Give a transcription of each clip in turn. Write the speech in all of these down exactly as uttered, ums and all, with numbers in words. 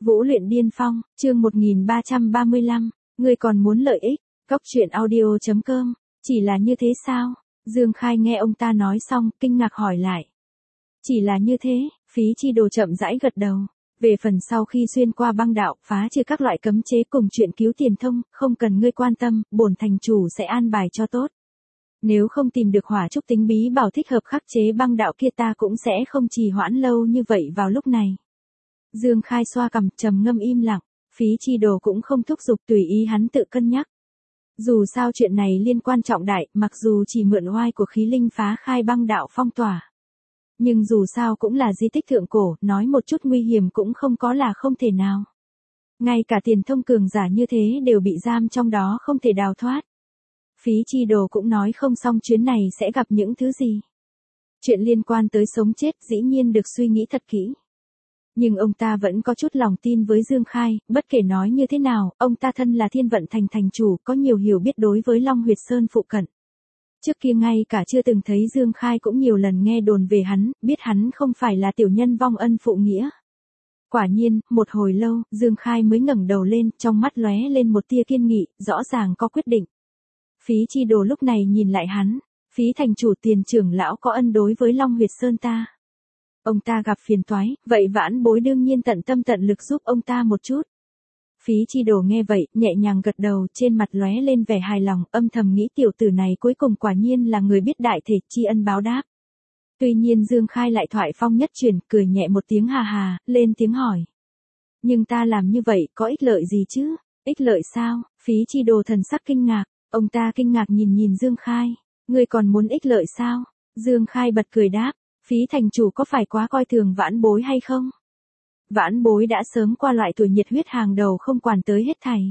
Vũ luyện điên phong, chương một nghìn ba trăm ba mươi lăm, ngươi còn muốn lợi ích, cóc truyện audio chấm com, chỉ là như thế sao? Dương Khai nghe ông ta nói xong, kinh ngạc hỏi lại. Chỉ là như thế, Phí Chi Đồ chậm rãi gật đầu. Về phần sau khi xuyên qua băng đạo, phá trừ các loại cấm chế cùng chuyện cứu tiền thông, không cần ngươi quan tâm, bổn thành chủ sẽ an bài cho tốt. Nếu không tìm được hỏa trúc tính bí bảo thích hợp khắc chế băng đạo kia ta cũng sẽ không trì hoãn lâu như vậy vào lúc này. Dương Khai xoa cằm, trầm ngâm im lặng, Phí Chi Đồ cũng không thúc giục, tùy ý hắn tự cân nhắc. Dù sao chuyện này liên quan trọng đại, mặc dù chỉ mượn oai của khí linh phá khai băng đạo phong tỏa. Nhưng dù sao cũng là di tích thượng cổ, nói một chút nguy hiểm cũng không có là không thể nào. Ngay cả tiền thông cường giả như thế đều bị giam trong đó không thể đào thoát. Phí Chi Đồ cũng nói không xong chuyến này sẽ gặp những thứ gì. Chuyện liên quan tới sống chết dĩ nhiên được suy nghĩ thật kỹ. Nhưng ông ta vẫn có chút lòng tin với Dương Khai, bất kể nói như thế nào, ông ta thân là Thiên Vận Thành thành chủ, có nhiều hiểu biết đối với Long Huyệt Sơn phụ cận. Trước kia ngay cả chưa từng thấy Dương Khai cũng nhiều lần nghe đồn về hắn, biết hắn không phải là tiểu nhân vong ân phụ nghĩa. Quả nhiên, một hồi lâu, Dương Khai mới ngẩng đầu lên, trong mắt lóe lên một tia kiên nghị, rõ ràng có quyết định. Phí Chi Đồ lúc này nhìn lại hắn, Phí thành chủ Tiền trưởng lão có ân đối với Long Huyệt Sơn ta. Ông ta gặp phiền toái, vậy Vãn Bối đương nhiên tận tâm tận lực giúp ông ta một chút. Phí Chi Đồ nghe vậy, nhẹ nhàng gật đầu, trên mặt lóe lên vẻ hài lòng, âm thầm nghĩ tiểu tử này cuối cùng quả nhiên là người biết đại thể tri ân báo đáp. Tuy nhiên Dương Khai lại thoại phong nhất truyền, cười nhẹ một tiếng hà hà, lên tiếng hỏi. Nhưng ta làm như vậy có ích lợi gì chứ? Ích lợi sao? Phí Chi Đồ thần sắc kinh ngạc, ông ta kinh ngạc nhìn nhìn Dương Khai. Ngươi còn muốn ích lợi sao? Dương Khai bật cười đáp. Phí thành chủ có phải quá coi thường Vãn Bối hay không? Vãn Bối đã sớm qua loại tuổi nhiệt huyết hàng đầu không quản tới hết thảy.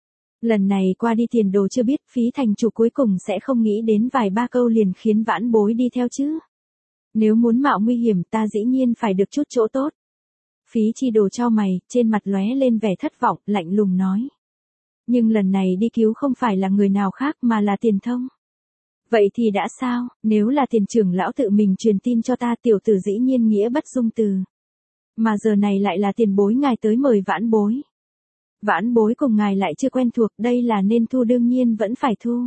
Lần này qua đi tiền đồ chưa biết, Phí thành chủ cuối cùng sẽ không nghĩ đến vài ba câu liền khiến Vãn Bối đi theo chứ. Nếu muốn mạo nguy hiểm ta dĩ nhiên phải được chút chỗ tốt. Phí Chi Đồ chau mày, trên mặt lóe lên vẻ thất vọng, lạnh lùng nói. Nhưng lần này đi cứu không phải là người nào khác mà là Tiền Thông. Vậy thì đã sao, nếu là Tiền trưởng lão tự mình truyền tin cho ta tiểu tử dĩ nhiên nghĩa bất dung từ. Mà giờ này lại là Tiền bối ngài tới mời Vãn Bối. Vãn Bối cùng ngài lại chưa quen thuộc, đây là nên thu đương nhiên vẫn phải thu.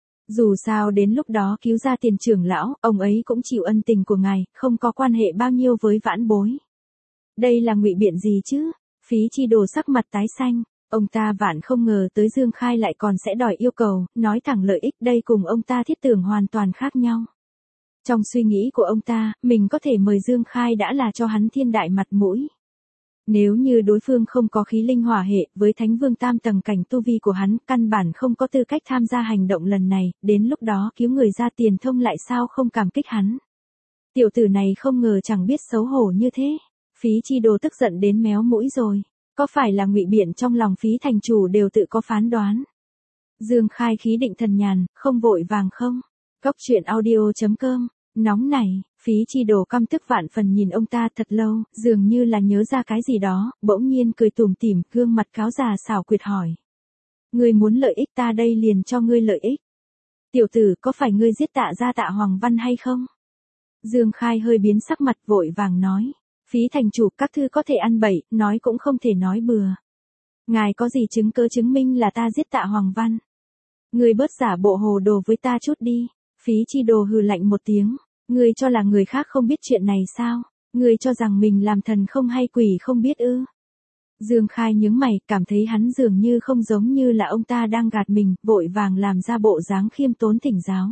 Dù sao đến lúc đó cứu ra Tiền trưởng lão, ông ấy cũng chịu ân tình của ngài, không có quan hệ bao nhiêu với Vãn Bối. Đây là ngụy biện gì chứ? Phí Chi Đồ sắc mặt tái xanh. Ông ta vạn không ngờ tới Dương Khai lại còn sẽ đòi yêu cầu, nói thẳng lợi ích đây cùng ông ta thiết tưởng hoàn toàn khác nhau. Trong suy nghĩ của ông ta, mình có thể mời Dương Khai đã là cho hắn thiên đại mặt mũi. Nếu như đối phương không có khí linh hỏa hệ, với Thánh Vương tam tầng cảnh tu vi của hắn, căn bản không có tư cách tham gia hành động lần này, đến lúc đó cứu người ra Tiền Thông lại sao không cảm kích hắn. Tiểu tử này không ngờ chẳng biết xấu hổ như thế. Phí Chi Đồ tức giận đến méo mũi rồi. Có phải là ngụy biện trong lòng Phí thành chủ đều tự có phán đoán. Dương Khai khí định thần nhàn, không vội vàng không. Cóc truyện audio chấm com, nóng này, Phí Chi Đồ căm tức vạn phần nhìn ông ta thật lâu, dường như là nhớ ra cái gì đó, bỗng nhiên cười tủm tỉm, gương mặt cáo già xảo quyệt hỏi. Ngươi muốn lợi ích ta đây liền cho ngươi lợi ích. Tiểu tử có phải ngươi giết Tạ gia Tạ Hoàng Văn hay không? Dương Khai hơi biến sắc mặt vội vàng nói. Phí thành chủ các thư có thể ăn bậy, nói cũng không thể nói bừa. Ngài có gì chứng cứ chứng minh là ta giết Tạ Hoàng Văn? Ngươi bớt giả bộ hồ đồ với ta chút đi. Phí Chi Đồ hừ lạnh một tiếng. Ngươi cho là người khác không biết chuyện này sao? Ngươi cho rằng mình làm thần không hay quỷ không biết ư? Dương Khai nhướng mày, cảm thấy hắn dường như không giống như là ông ta đang gạt mình, vội vàng làm ra bộ dáng khiêm tốn thỉnh giáo.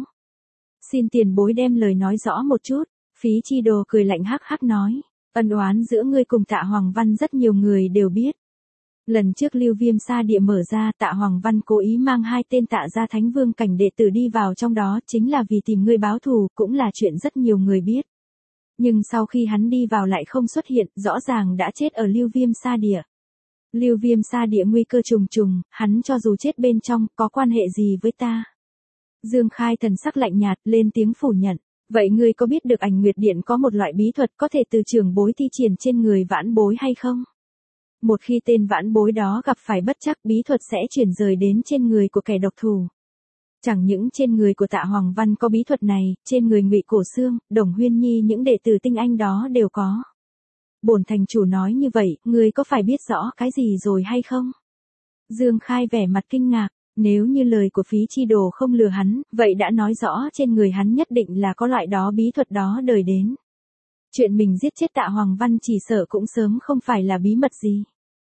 Xin tiền bối đem lời nói rõ một chút. Phí Chi Đồ cười lạnh hắc hắc nói. Ân oán giữa ngươi cùng Tạ Hoàng Văn rất nhiều người đều biết. Lần trước Lưu Viêm Sa Địa mở ra, Tạ Hoàng Văn cố ý mang hai tên Tạ gia Thánh Vương cảnh đệ tử đi vào trong đó chính là vì tìm ngươi báo thù, cũng là chuyện rất nhiều người biết. Nhưng sau khi hắn đi vào lại không xuất hiện, rõ ràng đã chết ở Lưu Viêm Sa Địa. Lưu Viêm Sa Địa nguy cơ trùng trùng, hắn cho dù chết bên trong, có quan hệ gì với ta? Dương Khai thần sắc lạnh nhạt, lên tiếng phủ nhận. Vậy ngươi có biết được Ảnh Nguyệt Điện có một loại bí thuật có thể từ trưởng bối thi triển trên người Vãn Bối hay không? Một khi tên Vãn Bối đó gặp phải bất trắc, bí thuật sẽ chuyển rời đến trên người của kẻ độc thủ. Chẳng những trên người của Tạ Hoàng Văn có bí thuật này, trên người Ngụy Cổ Xương, Đồng Huyên Nhi những đệ tử tinh anh đó đều có. bổn thành chủ nói như vậy, ngươi có phải biết rõ cái gì rồi hay không? Dương Khai vẻ mặt kinh ngạc, nếu như lời của Phí Chi Đồ không lừa hắn, vậy đã nói rõ trên người hắn nhất định là có loại đó bí thuật đó đời đến. Chuyện mình giết chết Tạ Hoàng Văn chỉ sợ cũng sớm không phải là bí mật gì.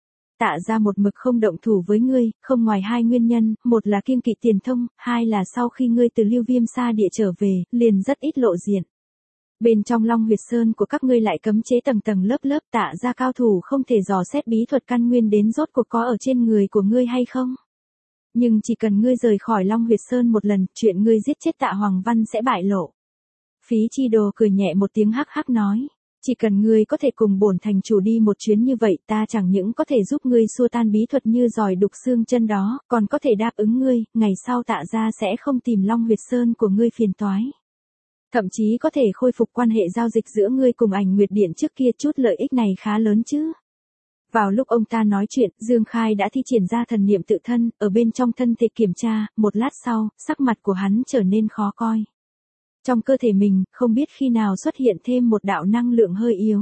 Tạ ra một mực không động thủ với ngươi, không ngoài hai nguyên nhân, một là kiêng kỵ tiền thông, hai là sau khi ngươi từ Lưu Viêm Sa địa trở về, liền rất ít lộ diện. Bên trong Long Huyệt Sơn của các ngươi lại cấm chế tầng tầng lớp lớp, Tạ ra cao thủ không thể dò xét bí thuật căn nguyên đến rốt cuộc có ở trên người của ngươi hay không. Nhưng chỉ cần ngươi rời khỏi Long Huyệt Sơn một lần, chuyện ngươi giết chết Tạ Hoàng Văn sẽ bại lộ. Phí Chi Đồ cười nhẹ một tiếng hắc hắc nói, chỉ cần ngươi có thể cùng bổn thành chủ đi một chuyến như vậy, ta chẳng những có thể giúp ngươi xua tan bí thuật như giỏi đục xương chân đó, còn có thể đáp ứng ngươi, ngày sau Tạ ra sẽ không tìm Long Huyệt Sơn của ngươi phiền toái. Thậm chí có thể khôi phục quan hệ giao dịch giữa ngươi cùng Ảnh Nguyệt Điện trước kia, chút lợi ích này khá lớn chứ. Vào lúc ông ta nói chuyện, Dương Khai đã thi triển ra thần niệm tự thân, ở bên trong thân thể kiểm tra, một lát sau, sắc mặt của hắn trở nên khó coi. Trong cơ thể mình, không biết khi nào xuất hiện thêm một đạo năng lượng hơi yếu.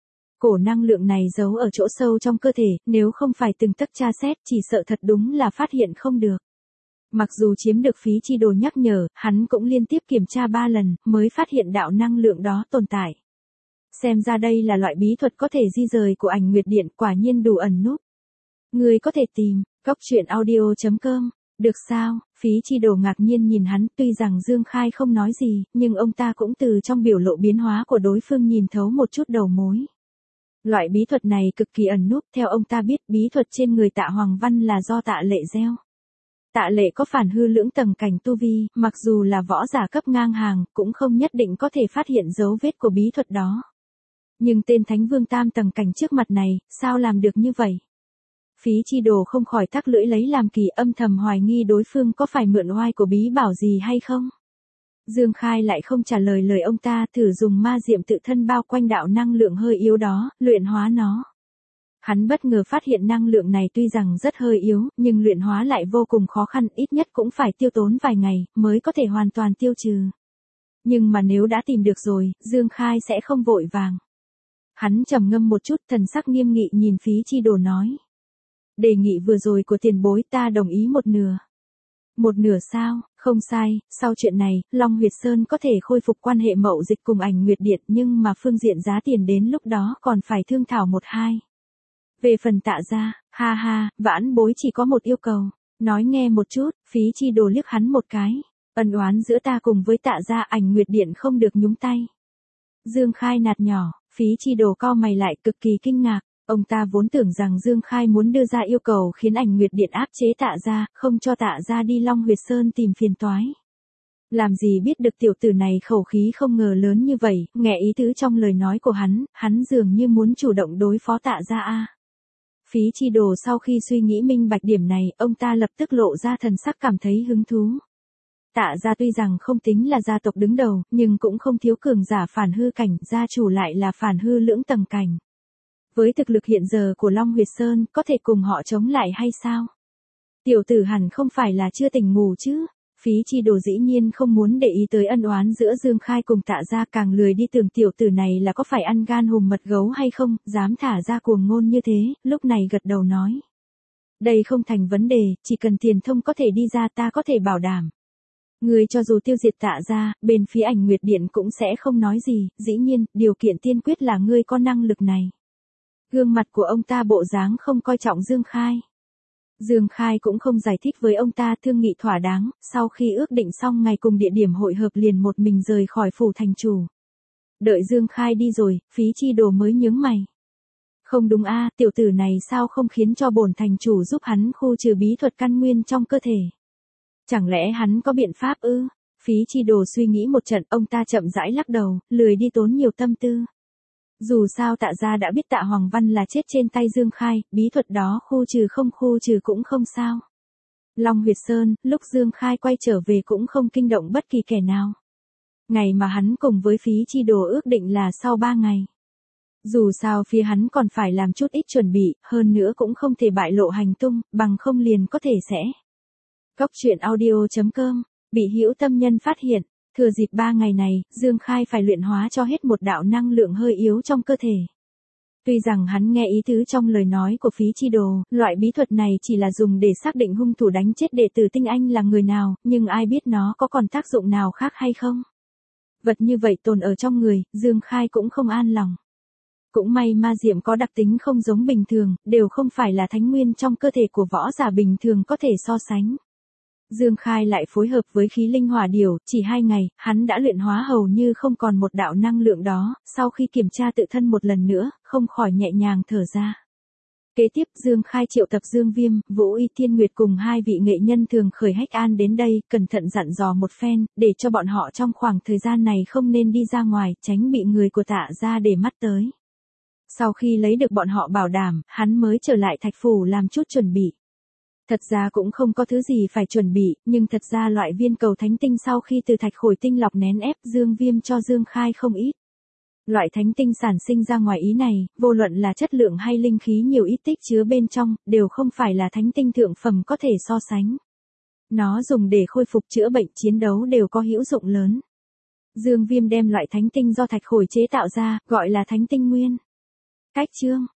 Cổ năng lượng này giấu ở chỗ sâu trong cơ thể, nếu không phải từng tấc tra xét, chỉ sợ thật đúng là phát hiện không được. Mặc dù chiếm được Phí Chi Đồ nhắc nhở, hắn cũng liên tiếp kiểm tra ba lần, mới phát hiện đạo năng lượng đó tồn tại. Xem ra đây là loại bí thuật có thể di rời của Ảnh Nguyệt Điện, quả nhiên đủ ẩn núp. Người có thể tìm, góc truyện audio chấm com. Được sao? Phí Chi Đồ ngạc nhiên nhìn hắn, tuy rằng Dương Khai không nói gì, nhưng ông ta cũng từ trong biểu lộ biến hóa của đối phương nhìn thấu một chút đầu mối. Loại bí thuật này cực kỳ ẩn núp, theo ông ta biết bí thuật trên người Tạ Hoàng Văn là do Tạ Lệ gieo. Tạ Lệ có phản hư lưỡng tầng cảnh tu vi, mặc dù là võ giả cấp ngang hàng, cũng không nhất định có thể phát hiện dấu vết của bí thuật đó. Nhưng tên Thánh Vương tam tầng cảnh trước mặt này, sao làm được như vậy? Phí Chi Đồ không khỏi thắc lưỡi lấy làm kỳ, âm thầm hoài nghi đối phương có phải mượn oai của bí bảo gì hay không. Dương Khai lại không trả lời lời ông ta, thử dùng ma diệm tự thân bao quanh đạo năng lượng hơi yếu đó, luyện hóa nó. Hắn bất ngờ phát hiện năng lượng này tuy rằng rất hơi yếu, nhưng luyện hóa lại vô cùng khó khăn, ít nhất cũng phải tiêu tốn vài ngày, mới có thể hoàn toàn tiêu trừ. Nhưng mà nếu đã tìm được rồi, Dương Khai sẽ không vội vàng. Hắn trầm ngâm một chút, thần sắc nghiêm nghị nhìn Phí Chi Đồ nói. Đề nghị vừa rồi của tiền bối ta đồng ý một nửa. Một nửa sao? Không sai, sau chuyện này, Long Huyệt Sơn có thể khôi phục quan hệ mậu dịch cùng Ảnh Nguyệt Điện, nhưng mà phương diện giá tiền đến lúc đó còn phải thương thảo một hai. Về phần Tạ gia, ha ha, vãn bối chỉ có một yêu cầu. Nói nghe một chút, Phí Chi Đồ liếc hắn một cái. Ân oán giữa ta cùng với Tạ gia, Ảnh Nguyệt Điện không được nhúng tay. Dương Khai nạt nhỏ, Phí Chi Đồ cau mày lại, cực kỳ kinh ngạc. Ông ta vốn tưởng rằng Dương Khai muốn đưa ra yêu cầu khiến Ảnh Nguyệt Điện áp chế Tạ gia, không cho Tạ gia đi Long Huyệt Sơn tìm phiền toái. Làm gì biết được tiểu tử này khẩu khí không ngờ lớn như vậy, nghe ý tứ trong lời nói của hắn, hắn dường như muốn chủ động đối phó Tạ gia a. Phí Chi Đồ sau khi suy nghĩ minh bạch điểm này, ông ta lập tức lộ ra thần sắc cảm thấy hứng thú. Tạ gia tuy rằng không tính là gia tộc đứng đầu, nhưng cũng không thiếu cường giả phản hư cảnh, gia chủ lại là phản hư lưỡng tầng cảnh. Với thực lực hiện giờ của Long Huyệt Sơn, có thể cùng họ chống lại hay sao? Tiểu tử hẳn không phải là chưa tỉnh ngủ chứ? Phí Chi Đồ dĩ nhiên không muốn để ý tới ân oán giữa Dương Khai cùng Tạ gia, càng lười đi tưởng tiểu tử này là có phải ăn gan hùm mật gấu hay không, dám thả ra cuồng ngôn như thế, lúc này gật đầu nói. Đây không thành vấn đề, chỉ cần tiền thông có thể đi ra ta có thể bảo đảm. Người cho dù tiêu diệt Tạ gia, bên phía Ảnh Nguyệt Điện cũng sẽ không nói gì, dĩ nhiên, điều kiện tiên quyết là ngươi có năng lực này. Gương mặt của ông ta bộ dáng không coi trọng Dương Khai. Dương Khai cũng không giải thích với ông ta, thương nghị thỏa đáng, sau khi ước định xong ngày cùng địa điểm hội hợp liền một mình rời khỏi phủ thành chủ. Đợi Dương Khai đi rồi, Phí Chi Đồ mới nhướng mày. Không đúng a, tiểu tử này sao không khiến cho bổn thành chủ giúp hắn khu trừ bí thuật căn nguyên trong cơ thể? Chẳng lẽ hắn có biện pháp ư? Phí Chi Đồ suy nghĩ một trận, ông ta chậm rãi lắc đầu, lười đi tốn nhiều tâm tư. Dù sao Tạ gia đã biết Tạ Hoàng Văn là chết trên tay Dương Khai, bí thuật đó khu trừ không khu trừ cũng không sao. Long Huyệt Sơn, lúc Dương Khai quay trở về cũng không kinh động bất kỳ kẻ nào. Ngày mà hắn cùng với Phí Chi Đồ ước định là sau ba ngày. Dù sao phía hắn còn phải làm chút ít chuẩn bị, hơn nữa cũng không thể bại lộ hành tung, bằng không liền có thể sẽ. Góc truyện audio chấm com, bị hữu tâm nhân phát hiện. Thừa dịp ba ngày này, Dương Khai phải luyện hóa cho hết một đạo năng lượng hơi yếu trong cơ thể. Tuy rằng hắn nghe ý tứ trong lời nói của Phí Chi Đồ, loại bí thuật này chỉ là dùng để xác định hung thủ đánh chết đệ tử Tinh Anh là người nào, nhưng ai biết nó có còn tác dụng nào khác hay không. Vật như vậy tồn ở trong người, Dương Khai cũng không an lòng. Cũng may ma diệm có đặc tính không giống bình thường, đều không phải là thánh nguyên trong cơ thể của võ giả bình thường có thể so sánh. Dương Khai lại phối hợp với khí linh hỏa điểu, chỉ hai ngày, hắn đã luyện hóa hầu như không còn một đạo năng lượng đó, sau khi kiểm tra tự thân một lần nữa, không khỏi nhẹ nhàng thở ra. Kế tiếp Dương Khai triệu tập Dương Viêm, Vũ Y Thiên Nguyệt cùng hai vị nghệ nhân thường khởi hách an đến đây, cẩn thận dặn dò một phen, để cho bọn họ trong khoảng thời gian này không nên đi ra ngoài, tránh bị người của Tạ gia để mắt tới. Sau khi lấy được bọn họ bảo đảm, hắn mới trở lại Thạch Phủ làm chút chuẩn bị. Thật ra cũng không có thứ gì phải chuẩn bị, nhưng thật ra loại viên cầu thánh tinh sau khi từ thạch khổi tinh lọc nén ép Dương Viêm cho Dương Khai không ít. Loại thánh tinh sản sinh ra ngoài ý này, vô luận là chất lượng hay linh khí nhiều ít tích chứa bên trong, đều không phải là thánh tinh thượng phẩm có thể so sánh. Nó dùng để khôi phục chữa bệnh chiến đấu đều có hữu dụng lớn. Dương Viêm đem loại thánh tinh do thạch khổi chế tạo ra, gọi là thánh tinh nguyên. Cách chương